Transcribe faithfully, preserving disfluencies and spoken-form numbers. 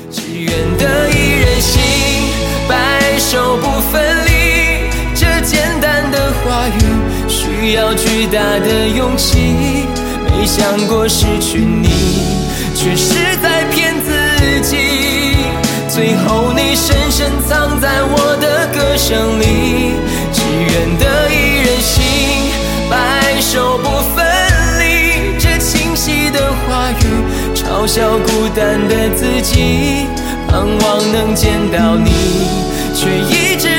只愿得一人心，白首不分离。这简单的话语需要巨大的勇气，没想过失去你，却是在骗自己。最后你深深藏在我的歌声里，只愿得一人心，白首不分离。这清晰的话语嘲笑孤单的自己，盼望能见到你，却一直